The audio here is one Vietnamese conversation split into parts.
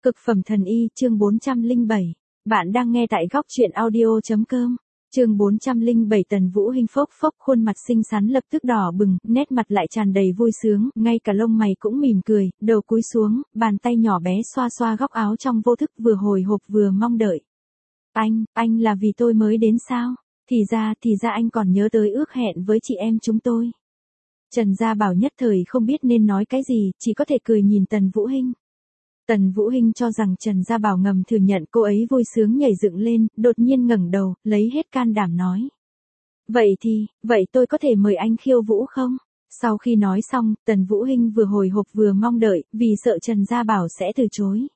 Cực phẩm thần y chương 407. Bạn đang nghe tại góc truyện audio.com. Chương 407 Tần Vũ Hinh phốc phốc khuôn mặt xinh xắn lập tức đỏ bừng, nét mặt lại tràn đầy vui sướng, ngay cả lông mày cũng mỉm cười, đầu cúi xuống, bàn tay nhỏ bé xoa xoa góc áo trong vô thức vừa hồi hộp vừa mong đợi. Anh là vì tôi mới đến sao? Thì ra anh còn nhớ tới ước hẹn với chị em chúng tôi. Trần Gia Bảo nhất thời không biết nên nói cái gì, chỉ có thể cười nhìn Tần Vũ Hinh. Tần Vũ Hinh cho rằng Trần Gia Bảo ngầm thừa nhận cô ấy vui sướng nhảy dựng lên, đột nhiên ngẩng đầu, lấy hết can đảm nói. Vậy tôi có thể mời anh khiêu vũ không? Sau khi nói xong, Tần Vũ Hinh vừa hồi hộp vừa mong đợi, vì sợ Trần Gia Bảo sẽ từ chối.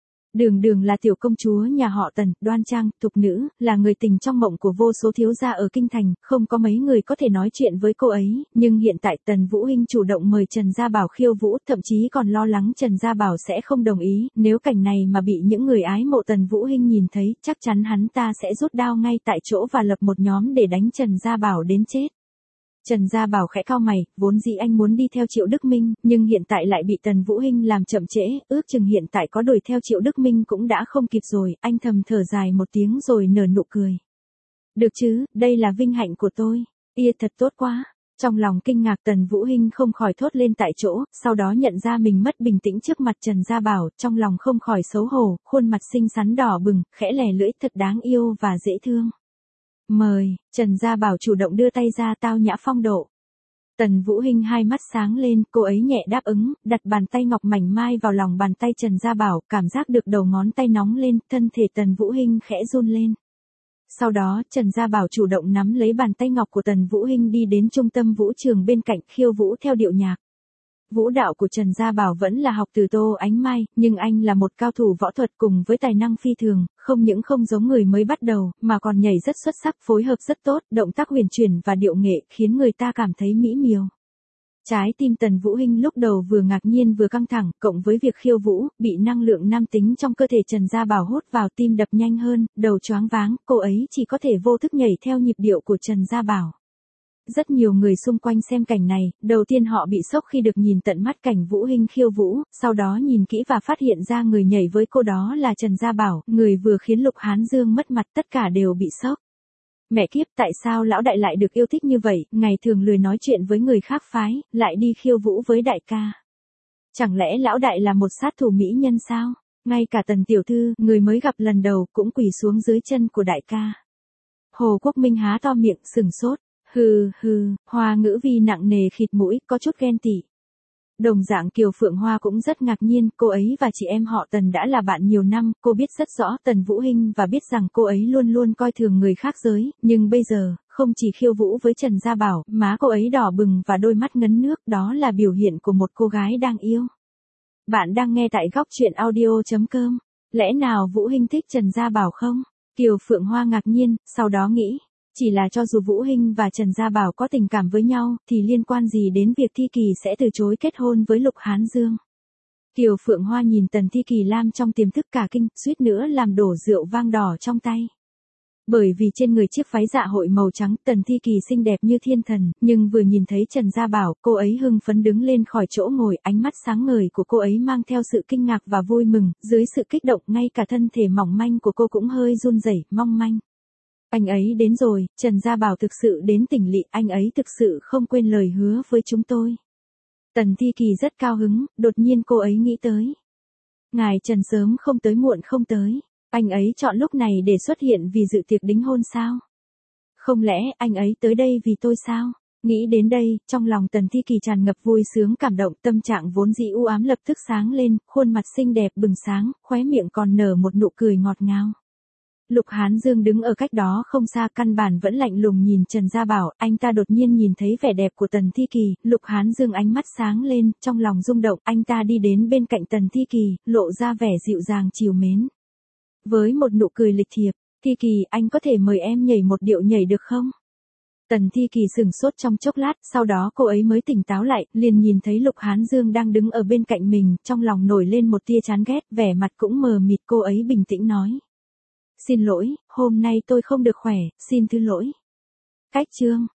Đường là tiểu công chúa nhà họ Tần, đoan trang, thục nữ, là người tình trong mộng của vô số thiếu gia ở kinh thành, không có mấy người có thể nói chuyện với cô ấy, nhưng hiện tại Tần Vũ Hinh chủ động mời Trần Gia Bảo khiêu vũ, thậm chí còn lo lắng Trần Gia Bảo sẽ không đồng ý, nếu cảnh này mà bị những người ái mộ Tần Vũ Hinh nhìn thấy, chắc chắn hắn ta sẽ rút đao ngay tại chỗ và lập một nhóm để đánh Trần Gia Bảo đến chết. Trần Gia Bảo khẽ cau mày, vốn dĩ anh muốn đi theo Triệu Đức Minh, nhưng hiện tại lại bị Tần Vũ Hinh làm chậm trễ, ước chừng hiện tại có đuổi theo Triệu Đức Minh cũng đã không kịp rồi, anh thầm thở dài một tiếng rồi nở nụ cười. Được chứ, đây là vinh hạnh của tôi. Thật tốt quá. Trong lòng kinh ngạc Tần Vũ Hinh không khỏi thốt lên tại chỗ, sau đó nhận ra mình mất bình tĩnh trước mặt Trần Gia Bảo, trong lòng không khỏi xấu hổ, khuôn mặt xinh xắn đỏ bừng, khẽ lè lưỡi thật đáng yêu và dễ thương. Mời, Trần Gia Bảo chủ động đưa tay ra tao nhã phong độ. Tần Vũ Hinh hai mắt sáng lên, cô ấy nhẹ đáp ứng, đặt bàn tay ngọc mảnh mai vào lòng bàn tay Trần Gia Bảo, cảm giác được đầu ngón tay nóng lên, thân thể Tần Vũ Hinh khẽ run lên. Sau đó, Trần Gia Bảo chủ động nắm lấy bàn tay ngọc của Tần Vũ Hinh đi đến trung tâm vũ trường bên cạnh khiêu vũ theo điệu nhạc. Vũ đạo của Trần Gia Bảo vẫn là học từ Tô Ánh Mai, nhưng anh là một cao thủ võ thuật cùng với tài năng phi thường, không những không giống người mới bắt đầu, mà còn nhảy rất xuất sắc, phối hợp rất tốt, động tác huyền chuyển và điệu nghệ khiến người ta cảm thấy mỹ miều. Trái tim Tần Vũ Hinh lúc đầu vừa ngạc nhiên vừa căng thẳng, cộng với việc khiêu vũ, bị năng lượng nam tính trong cơ thể Trần Gia Bảo hút vào, tim đập nhanh hơn, đầu choáng váng, cô ấy chỉ có thể vô thức nhảy theo nhịp điệu của Trần Gia Bảo. Rất nhiều người xung quanh xem cảnh này, đầu tiên họ bị sốc khi được nhìn tận mắt cảnh Vũ Hinh khiêu vũ, sau đó nhìn kỹ và phát hiện ra người nhảy với cô đó là Trần Gia Bảo, người vừa khiến Lục Hán Dương mất mặt, tất cả đều bị sốc. Mẹ kiếp, tại sao lão đại lại được yêu thích như vậy, ngày thường lười nói chuyện với người khác phái, lại đi khiêu vũ với đại ca. Chẳng lẽ lão đại là một sát thủ mỹ nhân sao? Ngay cả Tần tiểu thư, người mới gặp lần đầu, cũng quỳ xuống dưới chân của đại ca. Hồ Quốc Minh há to miệng, sừng sốt. Hoa Ngữ Vi nặng nề khịt mũi, có chút ghen tị. Đồng dạng Kiều Phượng Hoa cũng rất ngạc nhiên, cô ấy và chị em họ Tần đã là bạn nhiều năm, cô biết rất rõ Tần Vũ Hinh và biết rằng cô ấy luôn luôn coi thường người khác giới, nhưng bây giờ, không chỉ khiêu vũ với Trần Gia Bảo, má cô ấy đỏ bừng và đôi mắt ngấn nước, đó là biểu hiện của một cô gái đang yêu. Bạn đang nghe tại góc truyện audio.com. Lẽ nào Vũ Hinh thích Trần Gia Bảo không? Kiều Phượng Hoa ngạc nhiên, sau đó nghĩ. Chỉ là cho dù Vũ Hinh và Trần Gia Bảo có tình cảm với nhau, thì liên quan gì đến việc Thi Kỳ sẽ từ chối kết hôn với Lục Hán Dương. Kiều Phượng Hoa nhìn Tần Thi Kỳ Lam trong tiềm thức cả kinh, suýt nữa làm đổ rượu vang đỏ trong tay. Bởi vì trên người chiếc váy dạ hội màu trắng, Tần Thi Kỳ xinh đẹp như thiên thần, nhưng vừa nhìn thấy Trần Gia Bảo, cô ấy hưng phấn đứng lên khỏi chỗ ngồi, ánh mắt sáng ngời của cô ấy mang theo sự kinh ngạc và vui mừng, dưới sự kích động ngay cả thân thể mỏng manh của cô cũng hơi run rẩy, mong manh. Anh ấy đến rồi, Trần Gia Bảo thực sự đến tỉnh lỵ, anh ấy thực sự không quên lời hứa với chúng tôi. Tần Thi Kỳ rất cao hứng, đột nhiên cô ấy nghĩ tới. Ngài Trần sớm không tới muộn không tới, anh ấy chọn lúc này để xuất hiện vì dự tiệc đính hôn sao? Không lẽ anh ấy tới đây vì tôi sao? Nghĩ đến đây, trong lòng Tần Thi Kỳ tràn ngập vui sướng cảm động, tâm trạng vốn dĩ u ám lập tức sáng lên, khuôn mặt xinh đẹp bừng sáng, khóe miệng còn nở một nụ cười ngọt ngào. Lục Hán Dương đứng ở cách đó không xa, căn bản vẫn lạnh lùng nhìn Trần Gia Bảo, anh ta đột nhiên nhìn thấy vẻ đẹp của Tần Thi Kỳ, Lục Hán Dương ánh mắt sáng lên, trong lòng rung động, anh ta đi đến bên cạnh Tần Thi Kỳ, lộ ra vẻ dịu dàng trìu mến. Với một nụ cười lịch thiệp, Thi Kỳ, anh có thể mời em nhảy một điệu nhảy được không? Tần Thi Kỳ sửng sốt trong chốc lát, sau đó cô ấy mới tỉnh táo lại, liền nhìn thấy Lục Hán Dương đang đứng ở bên cạnh mình, trong lòng nổi lên một tia chán ghét, vẻ mặt cũng mờ mịt, cô ấy bình tĩnh nói. Xin lỗi, hôm nay tôi không được khỏe, xin thứ lỗi. Cách chương.